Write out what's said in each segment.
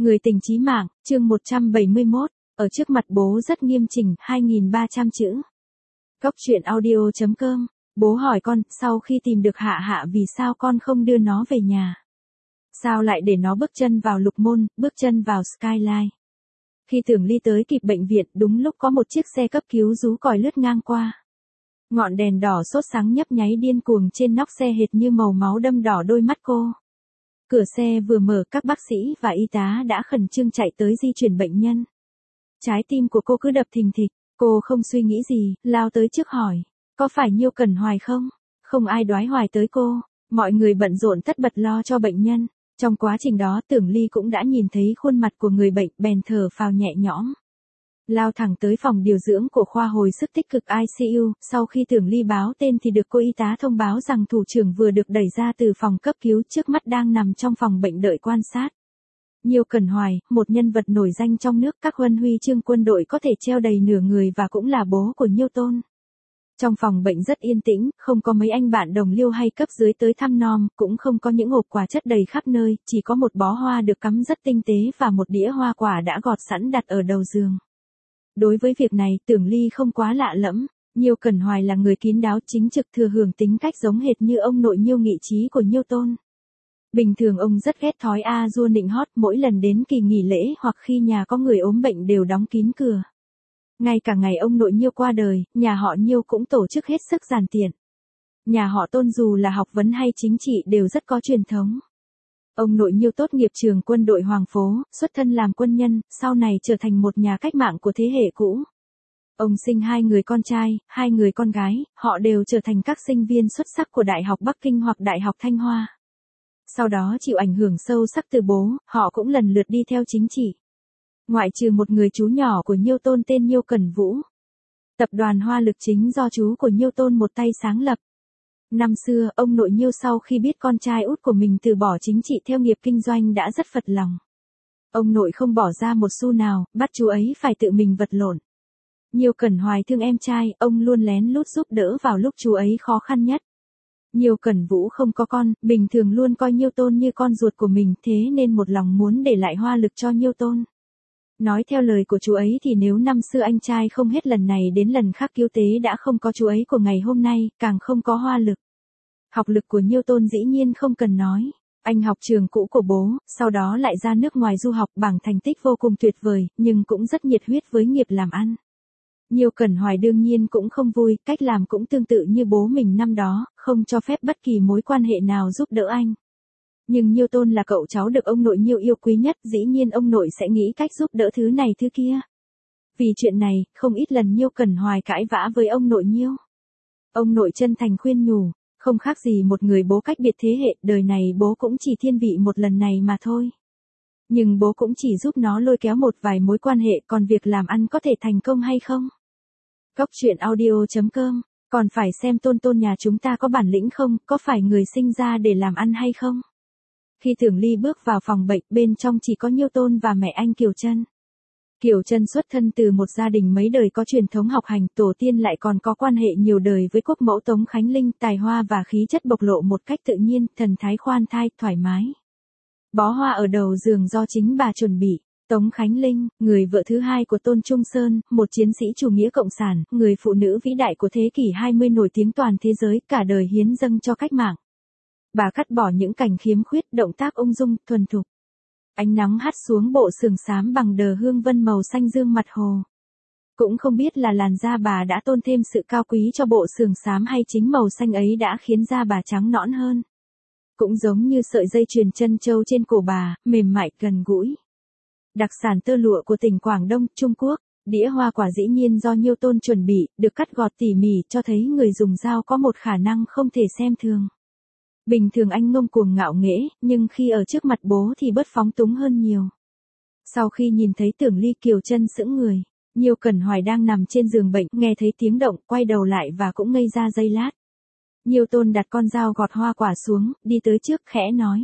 Người tình chí mạng, chương 171, ở trước mặt bố rất nghiêm chỉnh, 2.300 chữ. Góc truyện audio.com, bố hỏi con, sau khi tìm được Hạ Hạ vì sao con không đưa nó về nhà? Sao lại để nó bước chân vào Lục Môn, bước chân vào Skyline? Khi Tưởng Ly tới kịp bệnh viện, đúng lúc có một chiếc xe cấp cứu rú còi lướt ngang qua. Ngọn đèn đỏ sốt sáng nhấp nháy điên cuồng trên nóc xe hệt như màu máu đâm đỏ đôi mắt cô. Cửa xe vừa mở, các bác sĩ và y tá đã khẩn trương chạy tới di chuyển bệnh nhân. Trái tim của cô cứ đập thình thịch, cô không suy nghĩ gì, lao tới trước hỏi, có phải Nhiêu Cẩn Hoài không? Không ai đoái hoài tới cô, mọi người bận rộn tất bật lo cho bệnh nhân. Trong quá trình đó Tưởng Ly cũng đã nhìn thấy khuôn mặt của người bệnh, bèn thở phào nhẹ nhõm. Lao thẳng tới phòng điều dưỡng của khoa hồi sức tích cực ICU, sau khi Tưởng Ly báo tên thì được cô y tá thông báo rằng thủ trưởng vừa được đẩy ra từ phòng cấp cứu, trước mắt đang nằm trong phòng bệnh đợi quan sát. Nhiêu Cẩn Hoài, một nhân vật nổi danh trong nước, các huân huy chương quân đội có thể treo đầy nửa người và cũng là bố của Nhiêu Tôn. Trong phòng bệnh rất yên tĩnh, không có mấy anh bạn đồng liêu hay cấp dưới tới thăm nom, cũng không có những hộp quà chất đầy khắp nơi, chỉ có một bó hoa được cắm rất tinh tế và một đĩa hoa quả đã gọt sẵn đặt ở đầu giường. Đối với việc này, Tưởng Ly không quá lạ lẫm. Nhiêu Cẩn Hoài là người kín đáo, chính trực, thừa hưởng tính cách giống hệt như ông nội Nhiêu Nghị Chí của Nhiêu Tôn. Bình thường ông rất ghét thói a dua nịnh hót, mỗi lần đến kỳ nghỉ lễ hoặc khi nhà có người ốm bệnh đều đóng kín cửa. Ngay cả ngày ông nội Nhiêu qua đời, nhà họ Nhiêu cũng tổ chức hết sức giản tiện. Nhà họ Tôn dù là học vấn hay chính trị đều rất có truyền thống. Ông nội Nhiêu tốt nghiệp trường quân đội Hoàng Phố, xuất thân làm quân nhân, sau này trở thành một nhà cách mạng của thế hệ cũ. Ông sinh 2 người con trai, 2 người con gái, họ đều trở thành các sinh viên xuất sắc của Đại học Bắc Kinh hoặc Đại học Thanh Hoa. Sau đó chịu ảnh hưởng sâu sắc từ bố, họ cũng lần lượt đi theo chính trị. Ngoại trừ một người chú nhỏ của Nhiêu Tôn tên Nhiêu Cẩn Vũ. Tập đoàn Hoa Lực chính do chú của Nhiêu Tôn một tay sáng lập. Năm xưa, ông nội Nhiêu sau khi biết con trai út của mình từ bỏ chính trị theo nghiệp kinh doanh đã rất phật lòng. Ông nội không bỏ ra một xu nào, bắt chú ấy phải tự mình vật lộn. Nhiêu Cẩn Hoài thương em trai, ông luôn lén lút giúp đỡ vào lúc chú ấy khó khăn nhất. Nhiêu Cẩn Vũ không có con, bình thường luôn coi Nhiêu Tôn như con ruột của mình, thế nên một lòng muốn để lại Hoa Lực cho Nhiêu Tôn. Nói theo lời của chú ấy thì nếu năm xưa anh trai không hết lần này đến lần khác cứu tế đã không có chú ấy của ngày hôm nay, càng không có Hoa Lực. Học lực của Nhiêu Tôn dĩ nhiên không cần nói. Anh học trường cũ của bố, sau đó lại ra nước ngoài du học, bảng thành tích vô cùng tuyệt vời, nhưng cũng rất nhiệt huyết với nghiệp làm ăn. Nhiêu Cẩn Hoài đương nhiên cũng không vui, cách làm cũng tương tự như bố mình năm đó, không cho phép bất kỳ mối quan hệ nào giúp đỡ anh. Nhưng Nhiêu Tôn là cậu cháu được ông nội Nhiêu yêu quý nhất, dĩ nhiên ông nội sẽ nghĩ cách giúp đỡ thứ này thứ kia. Vì chuyện này, không ít lần Nhiêu Cẩn Hoài cãi vã với ông nội Nhiêu. Ông nội chân thành khuyên nhủ, không khác gì một người bố cách biệt thế hệ, đời này bố cũng chỉ thiên vị một lần này mà thôi. Nhưng bố cũng chỉ giúp nó lôi kéo một vài mối quan hệ, còn việc làm ăn có thể thành công hay không? Góc truyện audio.com, còn phải xem Tôn nhà chúng ta có bản lĩnh không, có phải người sinh ra để làm ăn hay không? Khi Tưởng Ly bước vào phòng bệnh, bên trong chỉ có Nhiêu Tôn và mẹ anh Kiều Trân. Kiều Trân xuất thân từ một gia đình mấy đời có truyền thống học hành, tổ tiên lại còn có quan hệ nhiều đời với quốc mẫu Tống Khánh Linh, tài hoa và khí chất bộc lộ một cách tự nhiên, thần thái khoan thai, thoải mái. Bó hoa ở đầu giường do chính bà chuẩn bị. Tống Khánh Linh, người vợ thứ hai của Tôn Trung Sơn, một chiến sĩ chủ nghĩa cộng sản, người phụ nữ vĩ đại của thế kỷ 20 nổi tiếng toàn thế giới, cả đời hiến dâng cho cách mạng. Bà cắt bỏ những cảnh khiếm khuyết, động tác ung dung, thuần thục. Ánh nắng hắt xuống bộ sườn xám bằng đờ hương vân màu xanh dương mặt hồ. Cũng không biết là làn da bà đã tôn thêm sự cao quý cho bộ sườn xám hay chính màu xanh ấy đã khiến da bà trắng nõn hơn. Cũng giống như sợi dây chuyền trân châu trên cổ bà, mềm mại, gần gũi. Đặc sản tơ lụa của tỉnh Quảng Đông, Trung Quốc, đĩa hoa quả dĩ nhiên do Nhiêu Tôn chuẩn bị, được cắt gọt tỉ mỉ, cho thấy người dùng dao có một khả năng không thể xem thường. Bình thường anh ngông cuồng ngạo nghễ, nhưng khi ở trước mặt bố thì bớt phóng túng hơn nhiều. Sau khi nhìn thấy Tưởng Ly, Kiều Trân sững người. Nhiêu Cẩn Hoài đang nằm trên giường bệnh, nghe thấy tiếng động, quay đầu lại và cũng ngây ra giây lát. Nhiêu Tôn đặt con dao gọt hoa quả xuống, đi tới trước, khẽ nói.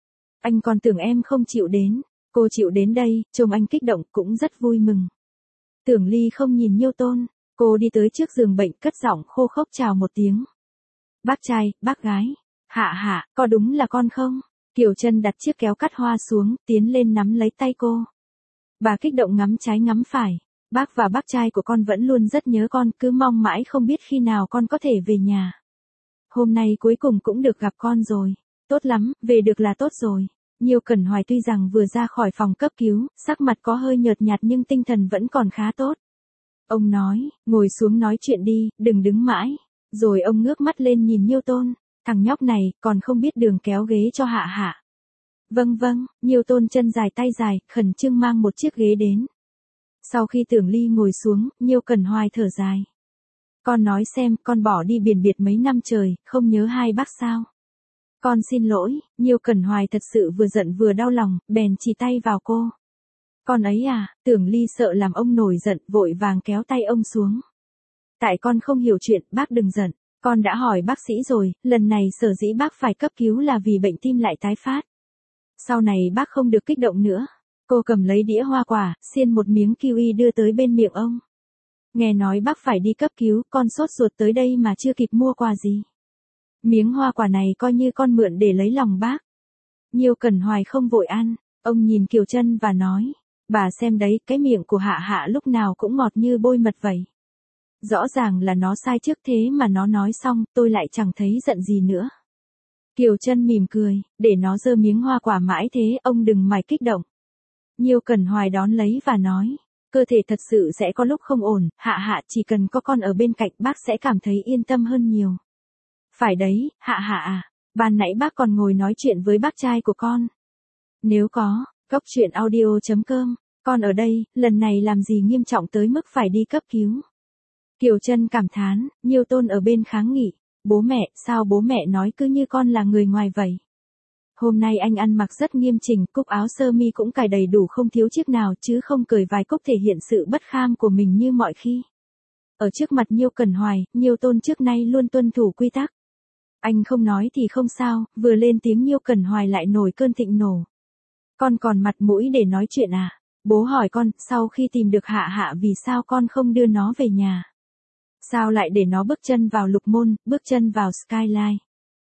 Anh còn tưởng em không chịu đến. Cô chịu đến đây, trông anh kích động, cũng rất vui mừng. Tưởng Ly không nhìn Nhiêu Tôn, cô đi tới trước giường bệnh, cất giọng khô khốc chào một tiếng. Bác trai, bác gái. Hạ Hạ, có đúng là con không? Kiều Trân đặt chiếc kéo cắt hoa xuống, tiến lên nắm lấy tay cô. Bà kích động ngắm trái ngắm phải. Bác và bác trai của con vẫn luôn rất nhớ con, cứ mong mãi không biết khi nào con có thể về nhà. Hôm nay cuối cùng cũng được gặp con rồi. Tốt lắm, về được là tốt rồi. Nhiêu Cẩn Hoài tuy rằng vừa ra khỏi phòng cấp cứu, sắc mặt có hơi nhợt nhạt nhưng tinh thần vẫn còn khá tốt. Ông nói, ngồi xuống nói chuyện đi, đừng đứng mãi. Rồi ông ngước mắt lên nhìn Nhiêu Tôn, thằng nhóc này, còn không biết đường kéo ghế cho Hạ Hạ. Vâng vâng, Nhiêu Tôn chân dài tay dài, khẩn trương mang một chiếc ghế đến. Sau khi Tưởng Ly ngồi xuống, Nhiêu Cẩn Hoài thở dài. Con nói xem, con bỏ đi biển biệt mấy năm trời, không nhớ hai bác sao? Con xin lỗi, Nhiêu Cẩn Hoài thật sự vừa giận vừa đau lòng, bèn chỉ tay vào cô. Con ấy à, Tưởng Ly sợ làm ông nổi giận, vội vàng kéo tay ông xuống. Tại con không hiểu chuyện, bác đừng giận, con đã hỏi bác sĩ rồi, lần này sở dĩ bác phải cấp cứu là vì bệnh tim lại tái phát. Sau này bác không được kích động nữa. Cô cầm lấy đĩa hoa quả, xiên một miếng kiwi đưa tới bên miệng ông. Nghe nói bác phải đi cấp cứu, con sốt ruột tới đây mà chưa kịp mua quà gì. Miếng hoa quả này coi như con mượn để lấy lòng bác. Nhiêu Cẩn Hoài không vội ăn, ông nhìn Kiều Trân và nói, bà xem đấy, cái miệng của Hạ Hạ lúc nào cũng ngọt như bôi mật vậy. Rõ ràng là nó sai trước thế mà nó nói xong, tôi lại chẳng thấy giận gì nữa. Kiều Trân mỉm cười, để nó giơ miếng hoa quả mãi thế, ông đừng mải kích động. Nhiêu Cẩn Hoài đón lấy và nói, cơ thể thật sự sẽ có lúc không ổn, Hạ Hạ chỉ cần có con ở bên cạnh bác sẽ cảm thấy yên tâm hơn nhiều. Phải đấy, Hạ Hạ à, ban nãy bác còn ngồi nói chuyện với bác trai của con. Nếu có, coctruyện.audio.com, con ở đây, lần này làm gì nghiêm trọng tới mức phải đi cấp cứu. Kiều Trân cảm thán, Nhiêu Tôn ở bên kháng nghị, bố mẹ, sao bố mẹ nói cứ như con là người ngoài vậy. Hôm nay anh ăn mặc rất nghiêm chỉnh, cúc áo sơ mi cũng cài đầy đủ không thiếu chiếc nào chứ không cởi vài cúc thể hiện sự bất kham của mình như mọi khi. Ở trước mặt Nhiêu Cẩn Hoài, Nhiêu Tôn trước nay luôn tuân thủ quy tắc. Anh không nói thì không sao, vừa lên tiếng Nhiêu Cẩn Hoài lại nổi cơn thịnh nổ. Con còn mặt mũi để nói chuyện à? Bố hỏi con, sau khi tìm được Hạ Hạ vì sao con không đưa nó về nhà? Sao lại để nó bước chân vào Lục Môn, bước chân vào Skyline?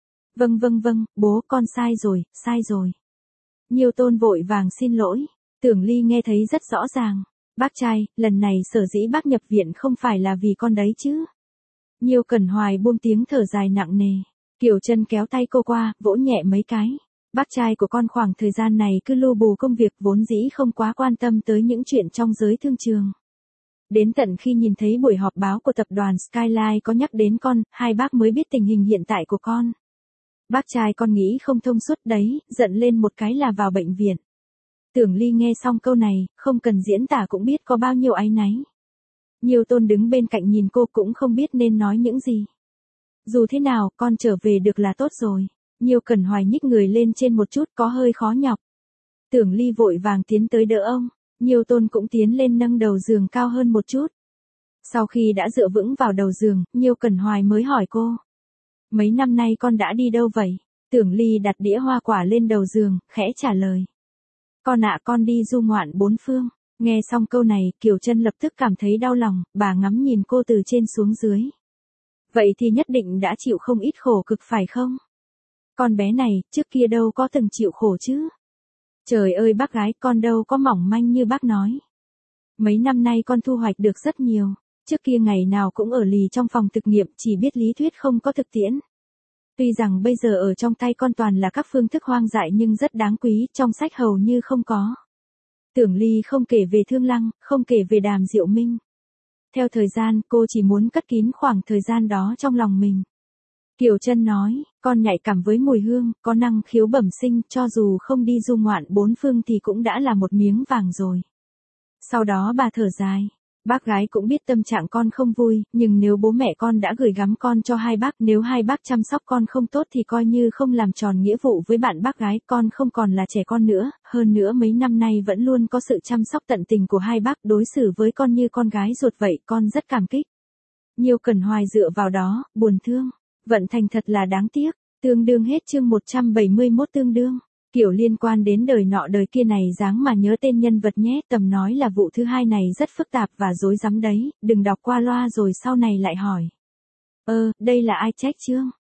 Vâng, bố con sai rồi. Nhiêu Tôn vội vàng xin lỗi. Tưởng Ly nghe thấy rất rõ ràng. Bác trai, lần này sở dĩ bác nhập viện không phải là vì con đấy chứ. Nhiêu Cẩn Hoài buông tiếng thở dài nặng nề. Kiều Trân kéo tay cô qua, vỗ nhẹ mấy cái. Bác trai của con khoảng thời gian này cứ lu bù công việc vốn dĩ không quá quan tâm tới những chuyện trong giới thương trường. Đến tận khi nhìn thấy buổi họp báo của tập đoàn Skyline có nhắc đến con, hai bác mới biết tình hình hiện tại của con. Bác trai con nghĩ không thông suốt đấy, giận lên một cái là vào bệnh viện. Tưởng Ly nghe xong câu này, không cần diễn tả cũng biết có bao nhiêu áy náy. Nhiêu Tôn đứng bên cạnh nhìn cô cũng không biết nên nói những gì. Dù thế nào, con trở về được là tốt rồi. Nhiêu Cẩn Hoài nhích người lên trên một chút có hơi khó nhọc. Tưởng Ly vội vàng tiến tới đỡ ông. Nhiêu Tôn cũng tiến lên nâng đầu giường cao hơn một chút. Sau khi đã dựa vững vào đầu giường, Nhiêu Cẩn Hoài mới hỏi cô. Mấy năm nay con đã đi đâu vậy? Tưởng Ly đặt đĩa hoa quả lên đầu giường, khẽ trả lời. Con ạ, con đi du ngoạn bốn phương. Nghe xong câu này, Kiều Trân lập tức cảm thấy đau lòng, bà ngắm nhìn cô từ trên xuống dưới. Vậy thì nhất định đã chịu không ít khổ cực phải không? Con bé này, trước kia đâu có từng chịu khổ chứ? Trời ơi bác gái, con đâu có mỏng manh như bác nói. Mấy năm nay con thu hoạch được rất nhiều. Trước kia ngày nào cũng ở lì trong phòng thực nghiệm, chỉ biết lý thuyết không có thực tiễn. Tuy rằng bây giờ ở trong tay con toàn là các phương thức hoang dại nhưng rất đáng quý, trong sách hầu như không có. Tưởng Ly không kể về Thương Lăng, không kể về Đàm Diệu Minh. Theo thời gian, cô chỉ muốn cất kín khoảng thời gian đó trong lòng mình. Kiều Trân nói, con nhạy cảm với mùi hương, có năng khiếu bẩm sinh, cho dù không đi du ngoạn bốn phương thì cũng đã là một miếng vàng rồi. Sau đó bà thở dài. Bác gái cũng biết tâm trạng con không vui, nhưng nếu bố mẹ con đã gửi gắm con cho hai bác, nếu hai bác chăm sóc con không tốt thì coi như không làm tròn nghĩa vụ với bạn bác gái, con không còn là trẻ con nữa, hơn nữa mấy năm nay vẫn luôn có sự chăm sóc tận tình của hai bác, đối xử với con như con gái ruột vậy, con rất cảm kích. Nhiêu Cẩn Hoài dựa vào đó, buồn thương, vận thành thật là đáng tiếc, tương đương hết chương 171 tương đương. Kiểu liên quan đến đời nọ đời kia này dáng mà nhớ tên nhân vật nhé, tầm nói là vụ thứ hai này rất phức tạp và rối rắm đấy, đừng đọc qua loa rồi sau này lại hỏi. Đây là ai check chương?